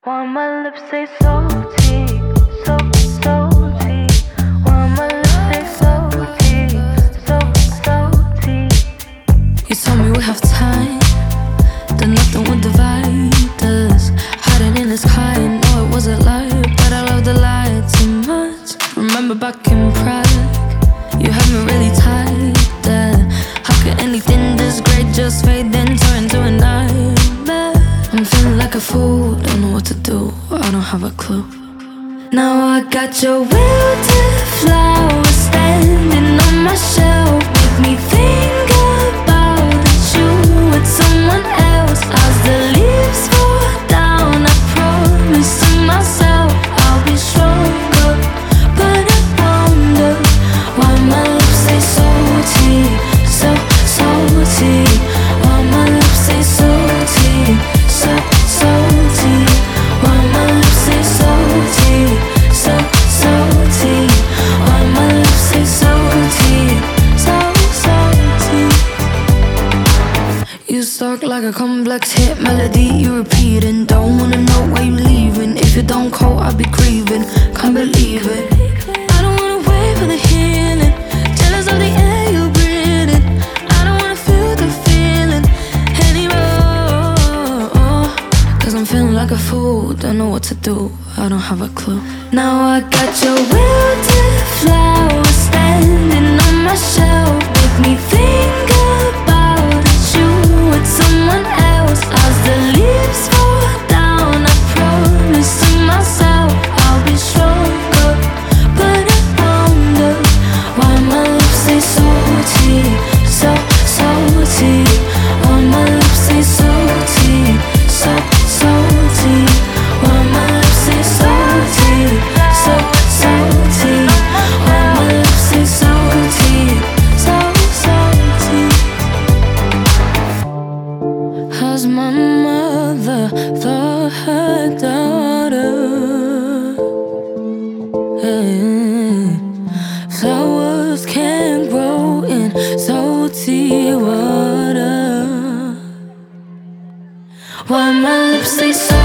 Why my lips say salty, so salty. Why my lips say salty, so salty. You told me we have time, that nothing would divide us. Hiding in the sky, I know it was a lie, but I love the lie too much. Remember back in Prague, you had me really tight there. How could anything this great just fade then turn into a nightmare? I'm feeling like a fool, don't know what to do, I don't have a clue. Now I got your wilted flowers standing on my shelf, make me think about that you with someone else. As the leaves fall down, I promise to myself I'll be stronger, but I wonder why my lips say salty, so salty. Why my lips say salty, so salty. Why my lips say salty, so salty. Why my lips say salty, so salty. You stalk like a complex hit melody, you repeat and don't wanna know why you leaving. If you don't call, I'll be grieving, can't believe it. I don't wanna wait for the healing, jealous of the air you breathing. I don't wanna feel the feeling anymore, cause I'm feeling like a fool, don't know what to do, I don't have a clue. Now I got your wilted flowers standing on my shelf, make me think about that you with someone else. As the leaves fall down, I promise to myself I'll be stronger, but I wonder why my lips say salty, so salty. Why my lips say salty, so salty. Why my lips say salty, so salty. Why my lips say salty, so salty. How's my mother thought her daughter? Hey. Flowers can't grow in salty water. Why my lips say salty?